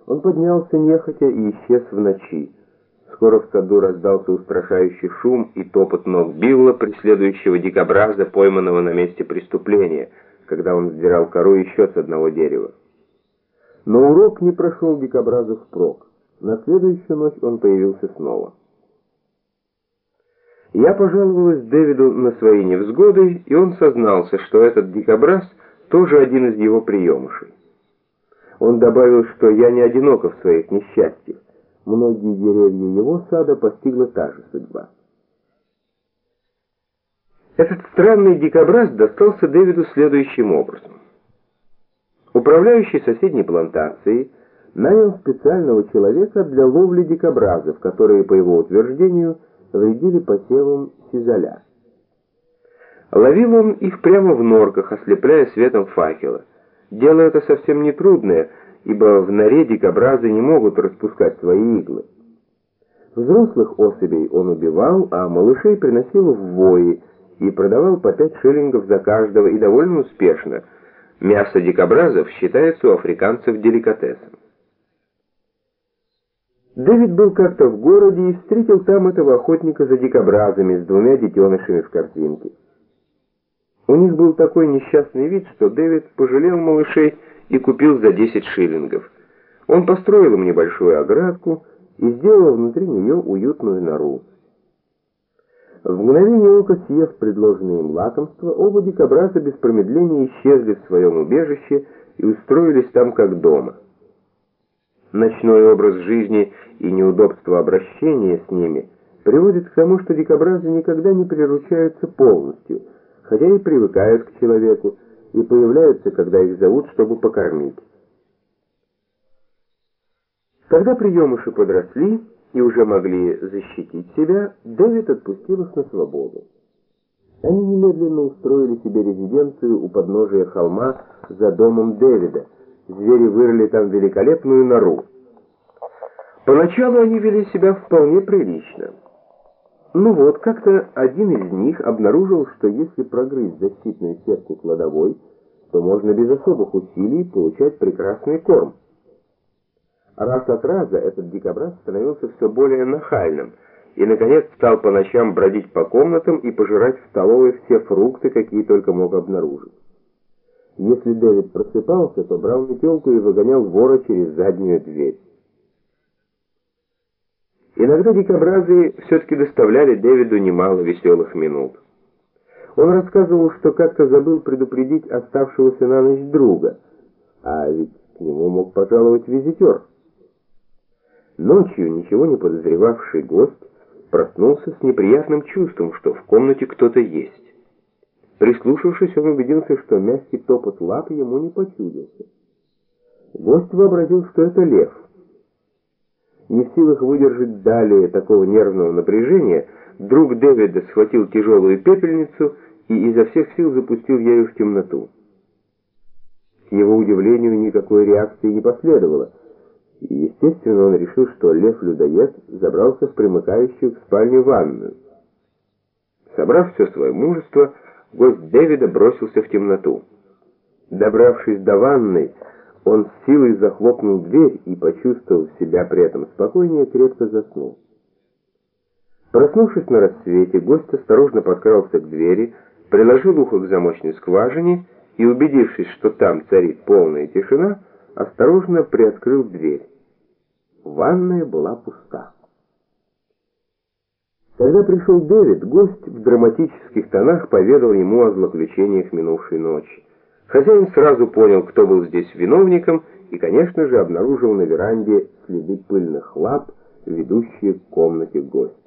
Он поднялся нехотя и исчез в ночи. Скоро в саду раздался устрашающий шум и топот ног Билла, преследующего дикобраза, пойманного на месте преступления, когда он сдирал кору еще с одного дерева. Но урок не прошел дикобразу впрок. На следующую ночь он появился снова. Я пожаловалась Дэвиду на свои невзгоды, и он сознался, что этот дикобраз тоже один из его приемышей. Он добавил, что я не одинока в своих несчастьях. Многие деревья его сада постигла та же судьба. Этот странный дикобраз достался Дэвиду следующим образом. Управляющий соседней плантацией нанял специального человека для ловли дикобразов, которые, по его утверждению, вредили посевам сизаля. Ловил он их прямо в норках, ослепляя светом факела. Дело это совсем не трудное, ибо в норе дикобразы не могут распускать свои иглы. Взрослых особей он убивал, а малышей приносил в вои и продавал по 5 шиллингов за каждого, и довольно успешно. Мясо дикобразов считается у африканцев деликатесом. Дэвид был как-то в городе и встретил там этого охотника за дикобразами с 2 детенышами в корзинке. У них был такой несчастный вид, что Дэвид пожалел малышей и купил за 10 шиллингов. Он построил им небольшую оградку и сделал внутри нее уютную нору. В мгновение ока, съев предложенные им лакомства, оба дикобраза без промедления исчезли в своем убежище и устроились там как дома. Ночной образ жизни и неудобство обращения с ними приводит к тому, что дикобразы никогда не приручаются полностью, хотя и привыкают к человеку, и появляются, когда их зовут, чтобы покормить. Когда приемыши подросли и уже могли защитить себя, Дэвид отпустил их на свободу. Они немедленно устроили себе резиденцию у подножия холма за домом Дэвида. Звери вырыли там великолепную нору. Поначалу они вели себя вполне прилично. Ну вот, как-то один из них обнаружил, что если прогрызть защитную сетку кладовой, то можно без особых усилий получать прекрасный корм. Раз от раза этот дикобраз становился все более нахальным и, наконец, стал по ночам бродить по комнатам и пожирать в столовой все фрукты, какие только мог обнаружить. Если Дэвид просыпался, то брал метелку и выгонял вора через заднюю дверь. Иногда дикобразы все-таки доставляли Дэвиду немало веселых минут. Он рассказывал, что как-то забыл предупредить оставшегося на ночь друга, а ведь к нему мог пожаловать визитер. Ночью ничего не подозревавший гость проснулся с неприятным чувством, что в комнате кто-то есть. Прислушавшись, он убедился, что мягкий топот лап ему не почудился. Гость вообразил, что это лев. Не в силах выдержать далее такого нервного напряжения, друг Дэвида схватил тяжелую пепельницу и изо всех сил запустил ею в темноту. К его удивлению, никакой реакции не последовало, и, естественно, он решил, что лев-людоед забрался в примыкающую к спальне ванную. Собрав все свое мужество, гость Дэвида бросился в темноту. Добравшись до ванной, он с силой захлопнул дверь и, почувствовав себя при этом спокойнее, крепко заснул. Проснувшись на рассвете, гость осторожно подкрался к двери, приложил ухо к замочной скважине и, убедившись, что там царит полная тишина, осторожно приоткрыл дверь. Ванная была пуста. Когда пришел Дэвид, гость в драматических тонах поведал ему о злоключениях минувшей ночи. Хозяин сразу понял, кто был здесь виновником, и, конечно же, обнаружил на веранде следы пыльных лап, ведущие к комнате гостя.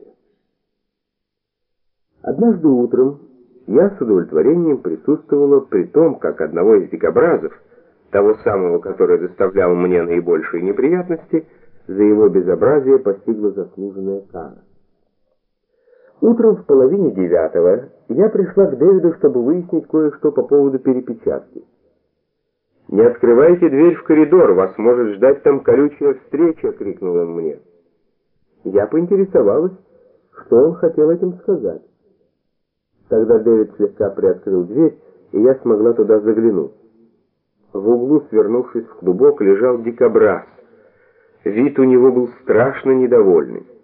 Однажды утром я с удовлетворением присутствовала при том, как одного из дикобразов, того самого, который доставлял мне наибольшие неприятности, за его безобразие постигла заслуженная кара. Утром в 8:30 я пришла к Дэвиду, чтобы выяснить кое-что по поводу перепечатки. «Не открывайте дверь в коридор, вас может ждать там колючая встреча!» — крикнул он мне. Я поинтересовалась, что он хотел этим сказать. Тогда Дэвид слегка приоткрыл дверь, и я смогла туда заглянуть. В углу, свернувшись в клубок, лежал дикобраз. Вид у него был страшно недовольный.